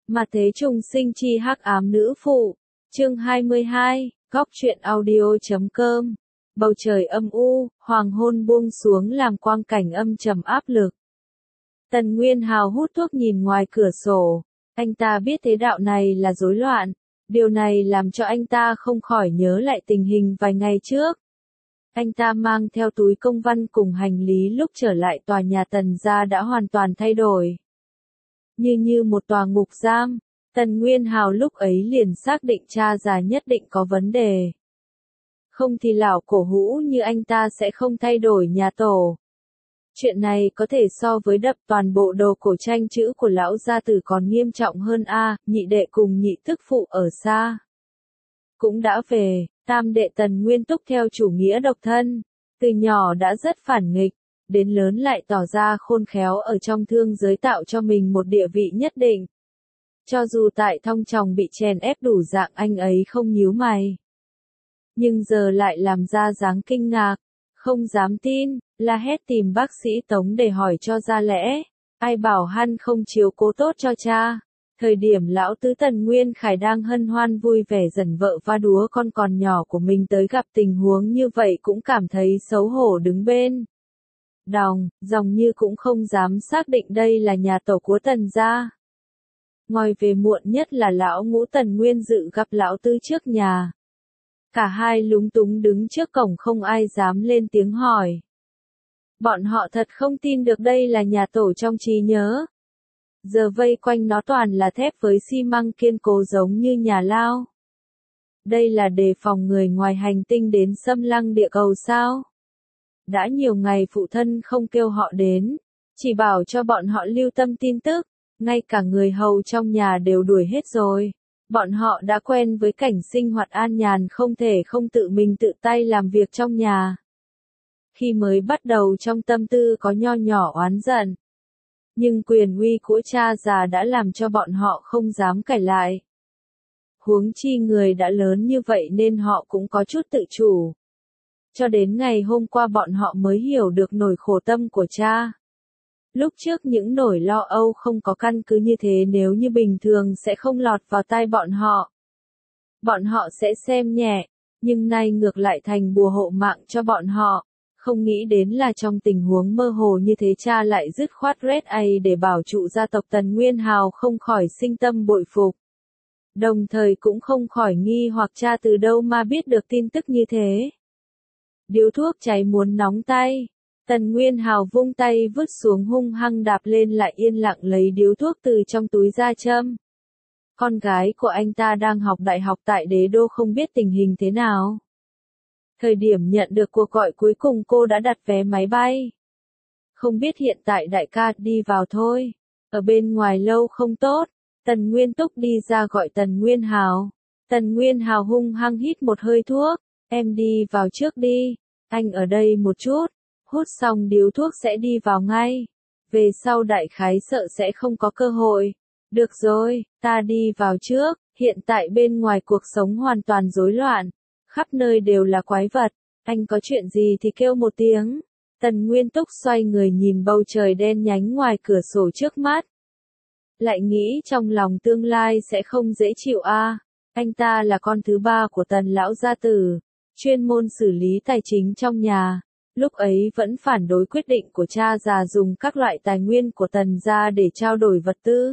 Mà thế trùng sinh chi hắc ám nữ phụ. Chương 22, góc truyện audio.com. Bầu trời âm u, hoàng hôn buông xuống làm quang cảnh âm trầm áp lực. Tần Nguyên Hào hút thuốc nhìn ngoài cửa sổ. Anh ta biết thế đạo này là rối loạn. Điều này làm cho anh ta không khỏi nhớ lại tình hình vài ngày trước. Anh ta mang theo túi công văn cùng hành lý lúc trở lại tòa nhà Tần gia đã hoàn toàn thay đổi. Như một tòa ngục giam, Tần Nguyên Hào lúc ấy liền xác định cha già nhất định có vấn đề. Không thì lão cổ hũ như anh ta sẽ không thay đổi nhà tổ. Chuyện này có thể so với đập toàn bộ đồ cổ tranh chữ của lão gia tử còn nghiêm trọng hơn a. Nhị đệ cùng nhị tức phụ ở xa cũng đã về. Tam đệ Tần Nguyên Túc theo chủ nghĩa độc thân, từ nhỏ đã rất phản nghịch, đến lớn lại tỏ ra khôn khéo ở trong thương giới tạo cho mình một địa vị nhất định. Cho dù tại Thong Tròng bị chèn ép đủ dạng anh ấy không nhíu mày. Nhưng giờ lại làm ra dáng kinh ngạc, không dám tin, la hét tìm bác sĩ Tống để hỏi cho ra lẽ. Ai bảo hắn không chiếu cố tốt cho cha. Thời điểm lão tứ Tần Nguyên Khải đang hân hoan vui vẻ dần vợ va đúa con còn nhỏ của mình tới gặp tình huống như vậy cũng cảm thấy xấu hổ đứng bên. Dòng như cũng không dám xác định đây là nhà tổ của Tần gia. Ngồi về muộn nhất là lão ngũ Tần Nguyên Dự gặp lão tứ trước nhà. Cả hai lúng túng đứng trước cổng không ai dám lên tiếng hỏi. Bọn họ thật không tin được đây là nhà tổ trong trí nhớ. Giờ vây quanh nó toàn là thép với xi măng kiên cố giống như nhà lao. Đây là đề phòng người ngoài hành tinh đến xâm lăng địa cầu sao? Đã nhiều ngày phụ thân không kêu họ đến, chỉ bảo cho bọn họ lưu tâm tin tức, ngay cả người hầu trong nhà đều đuổi hết rồi. Bọn họ đã quen với cảnh sinh hoạt an nhàn không thể không tự mình tự tay làm việc trong nhà. Khi mới bắt đầu trong tâm tư có nho nhỏ oán giận. Nhưng quyền uy của cha già đã làm cho bọn họ không dám cãi lại. Huống chi người đã lớn như vậy nên họ cũng có chút tự chủ. Cho đến ngày hôm qua bọn họ mới hiểu được nỗi khổ tâm của cha. Lúc trước những nỗi lo âu không có căn cứ như thế nếu như bình thường sẽ không lọt vào tai bọn họ. Bọn họ sẽ xem nhẹ, nhưng nay ngược lại thành bùa hộ mạng cho bọn họ. Không nghĩ đến là trong tình huống mơ hồ như thế cha lại dứt khoát Red A để bảo trụ gia tộc Tần Nguyên Hào không khỏi sinh tâm bội phục. Đồng thời cũng không khỏi nghi hoặc cha từ đâu mà biết được tin tức như thế. Điếu thuốc cháy muốn nóng tay. Tần Nguyên Hào vung tay vứt xuống hung hăng đạp lên lại yên lặng lấy điếu thuốc từ trong túi ra châm. Con gái của anh ta đang học đại học tại Đế Đô không biết tình hình thế nào. Thời điểm nhận được cuộc gọi cuối cùng cô đã đặt vé máy bay. Không biết hiện tại đại ca đi vào thôi. Ở bên ngoài lâu không tốt. Tần Nguyên Túc đi ra gọi Tần Nguyên Hào. Tần Nguyên Hào hung hăng hít một hơi thuốc. Em đi vào trước đi. Anh ở đây một chút. Hút xong điếu thuốc sẽ đi vào ngay. Về sau đại khái sợ sẽ không có cơ hội. Được rồi, ta đi vào trước. Hiện tại bên ngoài cuộc sống hoàn toàn rối loạn. Khắp nơi đều là quái vật. Anh có chuyện gì thì kêu một tiếng. Tần Nguyên Túc xoay người nhìn bầu trời đen nhánh ngoài cửa sổ trước mắt. Lại nghĩ trong lòng tương lai sẽ không dễ chịu a. Anh ta là con thứ ba của Tần lão gia tử, chuyên môn xử lý tài chính trong nhà. Lúc ấy vẫn phản đối quyết định của cha già dùng các loại tài nguyên của Tần gia để trao đổi vật tư.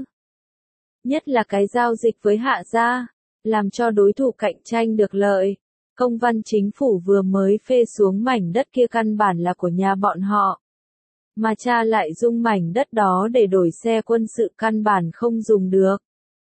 Nhất là cái giao dịch với Hạ gia, làm cho đối thủ cạnh tranh được lợi. Công văn chính phủ vừa mới phê xuống mảnh đất kia căn bản là của nhà bọn họ. Mà cha lại dùng mảnh đất đó để đổi xe quân sự căn bản không dùng được.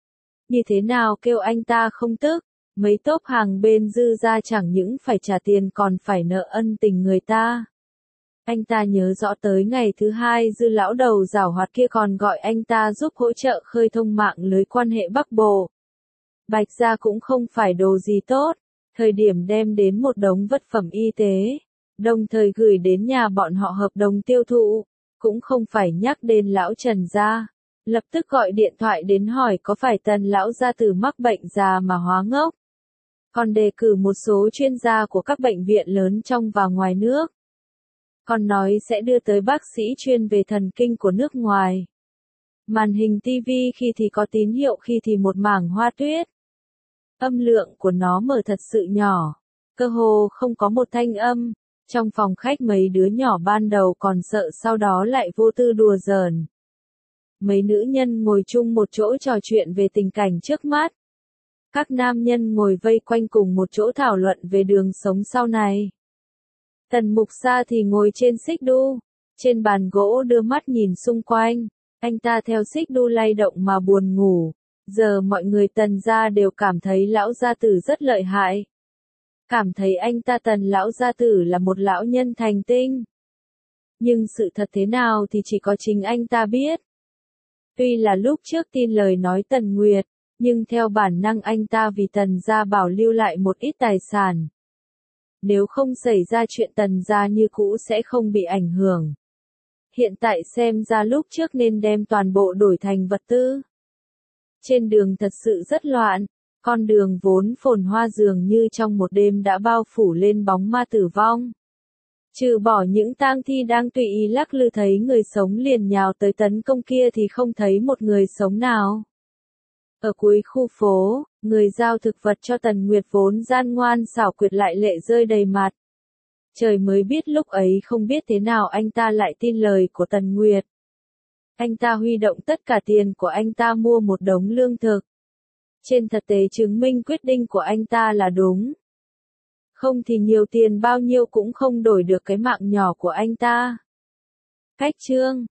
Như thế nào kêu anh ta không tức, mấy tốp hàng bên dư ra chẳng những phải trả tiền còn phải nợ ân tình người ta. Anh ta nhớ rõ tới ngày thứ hai dư lão đầu giảo hoạt kia còn gọi anh ta giúp hỗ trợ khơi thông mạng lưới quan hệ Bắc Bộ. Bạch gia cũng không phải đồ gì tốt. Thời điểm đem đến một đống vật phẩm y tế, đồng thời gửi đến nhà bọn họ hợp đồng tiêu thụ, cũng không phải nhắc đến lão Trần gia, lập tức gọi điện thoại đến hỏi có phải Tần lão gia tử mắc bệnh già mà hóa ngốc. Còn đề cử một số chuyên gia của các bệnh viện lớn trong và ngoài nước. Còn nói sẽ đưa tới bác sĩ chuyên về thần kinh của nước ngoài. Màn hình tivi khi thì có tín hiệu khi thì một mảng hoa tuyết. Âm lượng của nó mở thật sự nhỏ, cơ hồ không có một thanh âm. Trong phòng khách mấy đứa nhỏ ban đầu còn sợ sau đó lại vô tư đùa giỡn. Mấy nữ nhân ngồi chung một chỗ trò chuyện về tình cảnh trước mắt. Các nam nhân ngồi vây quanh cùng một chỗ thảo luận về đường sống sau này. Tần Mục Sa thì ngồi trên xích đu, trên bàn gỗ đưa mắt nhìn xung quanh. Anh ta theo xích đu lay động mà buồn ngủ. Giờ mọi người Tần gia đều cảm thấy lão gia tử rất lợi hại. Cảm thấy anh ta Tần lão gia tử là một lão nhân thành tinh. Nhưng sự thật thế nào thì chỉ có chính anh ta biết. Tuy là lúc trước tin lời nói Tần Nguyệt, nhưng theo bản năng anh ta vì Tần gia bảo lưu lại một ít tài sản. Nếu không xảy ra chuyện Tần gia như cũ sẽ không bị ảnh hưởng. Hiện tại xem ra lúc trước nên đem toàn bộ đổi thành vật tư. Trên đường thật sự rất loạn, con đường vốn phồn hoa dường như trong một đêm đã bao phủ lên bóng ma tử vong. Trừ bỏ những tang thi đang tùy ý lắc lư thấy người sống liền nhào tới tấn công kia thì không thấy một người sống nào. Ở cuối khu phố, người giao thực vật cho Tần Nguyệt vốn gian ngoan xảo quyệt lại lệ rơi đầy mặt. Trời mới biết lúc ấy không biết thế nào anh ta lại tin lời của Tần Nguyệt. Anh ta huy động tất cả tiền của anh ta mua một đống lương thực. Trên thực tế chứng minh quyết định của anh ta là đúng. Không thì nhiều tiền bao nhiêu cũng không đổi được cái mạng nhỏ của anh ta. Cách chương